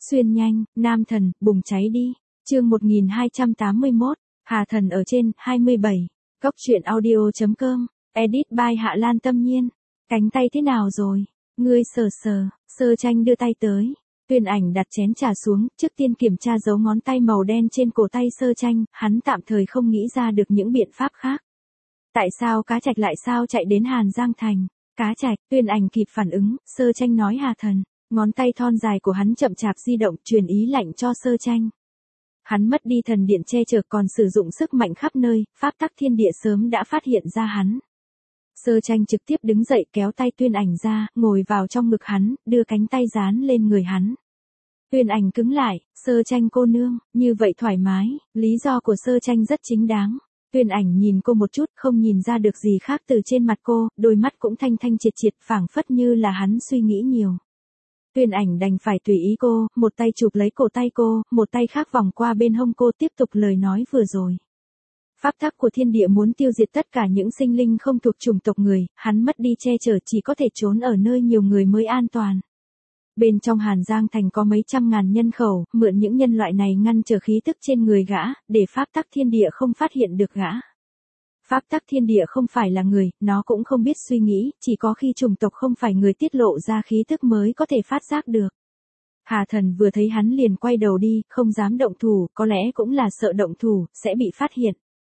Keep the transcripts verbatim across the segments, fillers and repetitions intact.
Xuyên nhanh, nam thần, bùng cháy đi. Chương một nghìn hai trăm tám mươi mốt, Hà Thần ở trên, hai mươi bảy. Góc truyện audio chấm com, edit by Hạ Lan Tâm Nhiên. Cánh tay thế nào rồi? Ngươi sờ sờ, Sơ Tranh đưa tay tới. Tuyên Ảnh đặt chén trà xuống, trước tiên kiểm tra dấu ngón tay màu đen trên cổ tay Sơ Tranh, hắn tạm thời không nghĩ ra được những biện pháp khác. Tại sao Cá Trạch lại sao chạy đến Hàn Giang Thành? Cá Trạch, Tuyên Ảnh kịp phản ứng, Sơ Tranh nói Hà Thần. Ngón tay thon dài của hắn chậm chạp di động, truyền ý lạnh cho Sơ Tranh. Hắn mất đi thần điện che chở còn sử dụng sức mạnh khắp nơi, pháp tắc thiên địa sớm đã phát hiện ra hắn. Sơ Tranh trực tiếp đứng dậy kéo tay Tuyên Ảnh ra, ngồi vào trong ngực hắn, đưa cánh tay dán lên người hắn. Tuyên Ảnh cứng lại, Sơ Tranh cô nương, như vậy thoải mái, lý do của Sơ Tranh rất chính đáng. Tuyên Ảnh nhìn cô một chút, không nhìn ra được gì khác từ trên mặt cô, đôi mắt cũng thanh thanh triệt triệt, phảng phất như là hắn suy nghĩ nhiều. Tuyên Ảnh đành phải tùy ý cô, một tay chụp lấy cổ tay cô, một tay khác vòng qua bên hông cô tiếp tục lời nói vừa rồi. Pháp tắc của thiên địa muốn tiêu diệt tất cả những sinh linh không thuộc chủng tộc người, hắn mất đi che chở chỉ có thể trốn ở nơi nhiều người mới an toàn. Bên trong Hàn Giang Thành có mấy trăm ngàn nhân khẩu, mượn những nhân loại này ngăn trở khí tức trên người gã, để pháp tắc thiên địa không phát hiện được gã. Pháp tắc thiên địa không phải là người, nó cũng không biết suy nghĩ, chỉ có khi chủng tộc không phải người tiết lộ ra khí tức mới có thể phát giác được. Hà Thần vừa thấy hắn liền quay đầu đi, không dám động thủ, có lẽ cũng là sợ động thủ, sẽ bị phát hiện.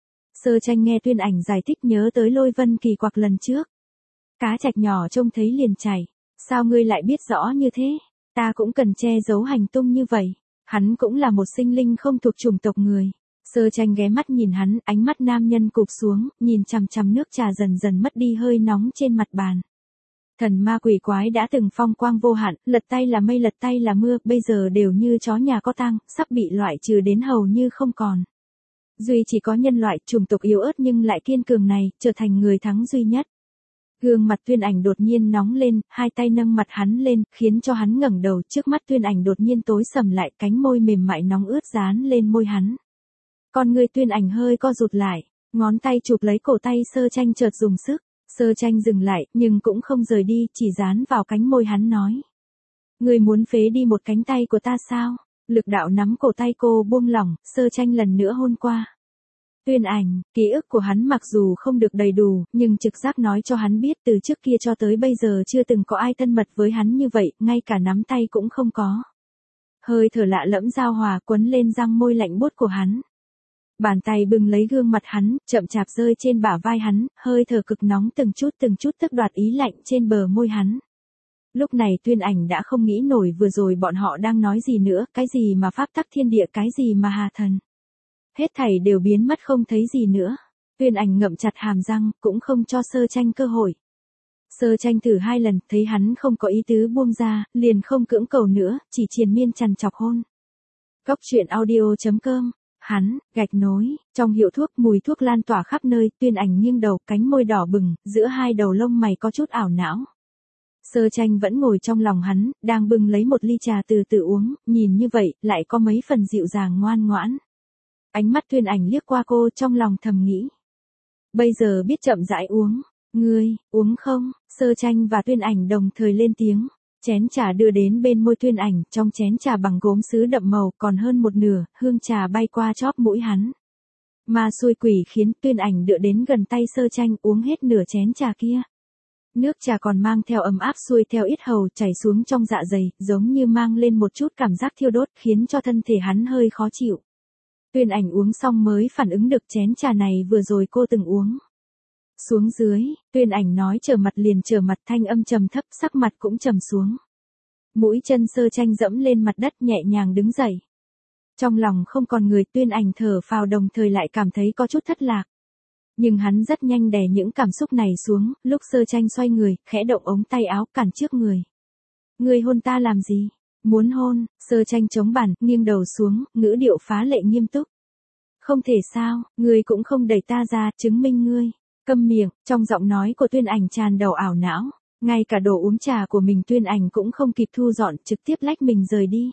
Sơ Tranh nghe Tuyên Ảnh giải thích nhớ tới Lôi Vân Kỳ Quặc lần trước. Cá Trạch nhỏ trông thấy liền chảy. Sao ngươi lại biết rõ như thế? Ta cũng cần che giấu hành tung như vậy. Hắn cũng là một sinh linh không thuộc chủng tộc người. Sơ Tranh ghé mắt nhìn hắn, ánh mắt nam nhân cụp xuống, nhìn chằm chằm nước trà dần dần mất đi hơi nóng trên mặt bàn. Thần ma quỷ quái đã từng phong quang vô hạn, lật tay là mây lật tay là mưa, bây giờ đều như chó nhà có tang, sắp bị loại trừ đến hầu như không còn. Duy chỉ có nhân loại chủng tộc yếu ớt nhưng lại kiên cường này, trở thành người thắng duy nhất. Gương mặt Tuyên Ảnh đột nhiên nóng lên, hai tay nâng mặt hắn lên, khiến cho hắn ngẩng đầu, trước mắt Tuyên Ảnh đột nhiên tối sầm lại, cánh môi mềm mại nóng ướt dán lên môi hắn. Con người Tuyên Ảnh hơi co rụt lại, ngón tay chụp lấy cổ tay Sơ Tranh chợt dùng sức, Sơ Tranh dừng lại, nhưng cũng không rời đi, chỉ dán vào cánh môi hắn nói. Ngươi muốn phế đi một cánh tay của ta sao? Lực đạo nắm cổ tay cô buông lỏng, Sơ Tranh lần nữa hôn qua. Tuyên Ảnh, ký ức của hắn mặc dù không được đầy đủ, nhưng trực giác nói cho hắn biết từ trước kia cho tới bây giờ chưa từng có ai thân mật với hắn như vậy, ngay cả nắm tay cũng không có. Hơi thở lạ lẫm giao hòa quấn lên răng môi lạnh buốt của hắn. Bàn tay bừng lấy gương mặt hắn, chậm chạp rơi trên bả vai hắn, hơi thở cực nóng từng chút từng chút tức đoạt ý lạnh trên bờ môi hắn. Lúc này Tuyên Ảnh đã không nghĩ nổi vừa rồi bọn họ đang nói gì nữa, cái gì mà pháp tắc thiên địa, cái gì mà Hà Thần. Hết thảy đều biến mất không thấy gì nữa. Tuyên Ảnh ngậm chặt hàm răng, cũng không cho Sơ Tranh cơ hội. Sơ Tranh thử hai lần, thấy hắn không có ý tứ buông ra, liền không cưỡng cầu nữa, chỉ triền miên chằn chọc hôn. Góc truyện audio chấm com, hắn, gạch nối, trong hiệu thuốc mùi thuốc lan tỏa khắp nơi, Tuyên Ảnh nghiêng đầu, cánh môi đỏ bừng, giữa hai đầu lông mày có chút ảo não. Sơ Tranh vẫn ngồi trong lòng hắn, đang bưng lấy một ly trà từ từ uống, nhìn như vậy, lại có mấy phần dịu dàng ngoan ngoãn. Ánh mắt Tuyên Ảnh liếc qua cô trong lòng thầm nghĩ. Bây giờ biết chậm rãi uống. Ngươi, uống không? Sơ Tranh và Tuyên Ảnh đồng thời lên tiếng. Chén trà đưa đến bên môi Tuyên Ảnh, trong chén trà bằng gốm sứ đậm màu, còn hơn một nửa, hương trà bay qua chóp mũi hắn. Ma xui quỷ khiến Tuyên Ảnh đưa đến gần tay Sơ Tranh uống hết nửa chén trà kia. Nước trà còn mang theo ấm áp xuôi theo yết hầu chảy xuống trong dạ dày, giống như mang lên một chút cảm giác thiêu đốt khiến cho thân thể hắn hơi khó chịu. Tuyên Ảnh uống xong mới phản ứng được chén trà này vừa rồi cô từng uống. Xuống dưới, Tuyên Ảnh nói trở mặt liền trở mặt, thanh âm trầm thấp, sắc mặt cũng trầm xuống. Mũi chân Sơ Tranh dẫm lên mặt đất nhẹ nhàng đứng dậy. Trong lòng không còn người, Tuyên Ảnh thở phào đồng thời lại cảm thấy có chút thất lạc. Nhưng hắn rất nhanh đè những cảm xúc này xuống, lúc Sơ Tranh xoay người, khẽ động ống tay áo cản trước người. Ngươi hôn ta làm gì? Muốn hôn? Sơ Tranh chống bàn, nghiêng đầu xuống, ngữ điệu phá lệ nghiêm túc. Không thể sao, ngươi cũng không đẩy ta ra, chứng minh ngươi. Câm miệng, trong giọng nói của Tuyên Ảnh tràn đầu ảo não. Ngay cả đồ uống trà của mình Tuyên Ảnh cũng không kịp thu dọn, trực tiếp lách mình rời đi.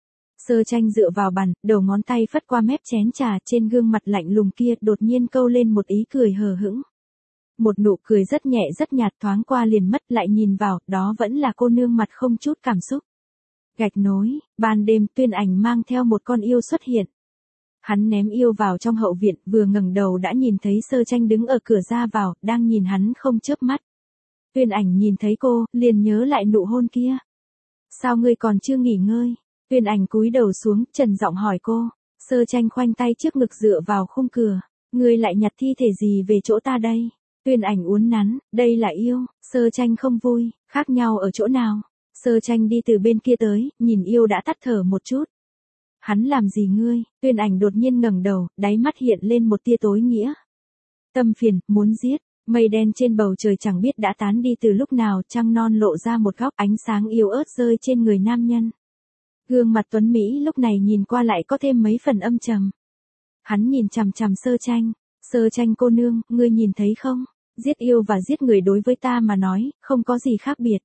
Sơ Tranh dựa vào bàn, đầu ngón tay phất qua mép chén trà, trên gương mặt lạnh lùng kia đột nhiên câu lên một ý cười hờ hững. Một nụ cười rất nhẹ rất nhạt thoáng qua liền mất, lại nhìn vào, đó vẫn là cô nương mặt không chút cảm xúc. Gạch nối, ban đêm Tuyên Ảnh mang theo một con yêu xuất hiện. Hắn ném yêu vào trong hậu viện, vừa ngẩng đầu đã nhìn thấy Sơ Tranh đứng ở cửa ra vào, đang nhìn hắn không chớp mắt. Tuyên Ảnh nhìn thấy cô, liền nhớ lại nụ hôn kia. Sao ngươi còn chưa nghỉ ngơi? Tuyên Ảnh cúi đầu xuống, trầm giọng hỏi cô. Sơ Tranh khoanh tay trước ngực dựa vào khung cửa. Ngươi lại nhặt thi thể gì về chỗ ta đây? Tuyên Ảnh uốn nắn, đây là yêu. Sơ Tranh không vui, khác nhau ở chỗ nào? Sơ Tranh đi từ bên kia tới, nhìn yêu đã tắt thở một chút. Hắn làm gì ngươi? Tuyên Ảnh đột nhiên ngẩng đầu, đáy mắt hiện lên một tia tối nghĩa. Tâm phiền, muốn giết. Mây đen trên bầu trời chẳng biết đã tán đi từ lúc nào, trăng non lộ ra một góc ánh sáng yếu ớt rơi trên người nam nhân. Gương mặt tuấn Mỹ lúc này nhìn qua lại có thêm mấy phần âm trầm. Hắn nhìn chằm chằm Sơ Tranh. Sơ Tranh cô nương, ngươi nhìn thấy không? Giết yêu và giết người đối với ta mà nói, không có gì khác biệt.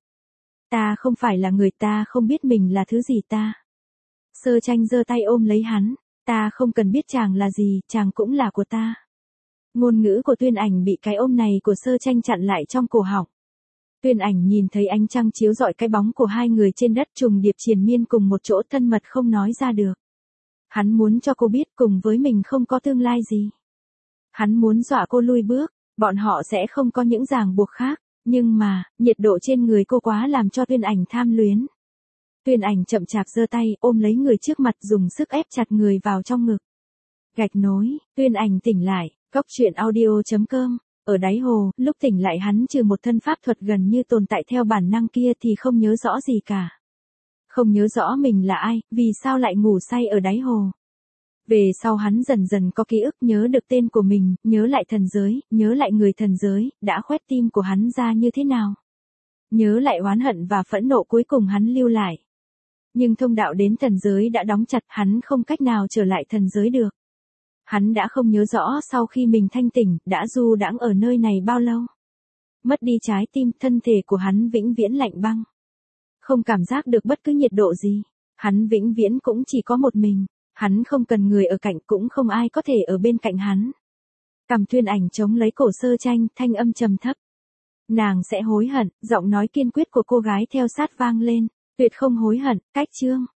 Ta không phải là người, ta không biết mình là thứ gì ta. Sơ Tranh giơ tay ôm lấy hắn. Ta không cần biết chàng là gì, chàng cũng là của ta. Ngôn ngữ của Tuyên Ảnh bị cái ôm này của Sơ Tranh chặn lại trong cổ họng. Tuyên Ảnh nhìn thấy ánh trăng chiếu rọi cái bóng của hai người trên đất trùng điệp triền miên cùng một chỗ, thân mật không nói ra được. Hắn muốn cho cô biết cùng với mình không có tương lai gì. Hắn muốn dọa cô lui bước, bọn họ sẽ không có những ràng buộc khác, nhưng mà, nhiệt độ trên người cô quá làm cho Tuyên Ảnh tham luyến. Tuyên Ảnh chậm chạp giơ tay, ôm lấy người trước mặt, dùng sức ép chặt người vào trong ngực. Gạch nối, Tuyên Ảnh tỉnh lại, Cốc truyện audio chấm com, ở đáy hồ, lúc tỉnh lại hắn trừ một thân pháp thuật gần như tồn tại theo bản năng kia thì không nhớ rõ gì cả. Không nhớ rõ mình là ai, vì sao lại ngủ say ở đáy hồ. Về sau hắn dần dần có ký ức, nhớ được tên của mình, nhớ lại thần giới, nhớ lại người thần giới, đã khoét tim của hắn ra như thế nào. Nhớ lại oán hận và phẫn nộ cuối cùng hắn lưu lại. Nhưng thông đạo đến thần giới đã đóng chặt, hắn không cách nào trở lại thần giới được. Hắn đã không nhớ rõ sau khi mình thanh tỉnh, đã du đãng ở nơi này bao lâu. Mất đi trái tim, thân thể của hắn vĩnh viễn lạnh băng. Không cảm giác được bất cứ nhiệt độ gì. Hắn vĩnh viễn cũng chỉ có một mình. Hắn không cần người ở cạnh, cũng không ai có thể ở bên cạnh hắn. Cằm Tuyên Ảnh chống lấy cổ Sơ Tranh, thanh âm trầm thấp. Nàng sẽ hối hận, giọng nói kiên quyết của cô gái theo sát vang lên. Tuyệt không hối hận, cách chương.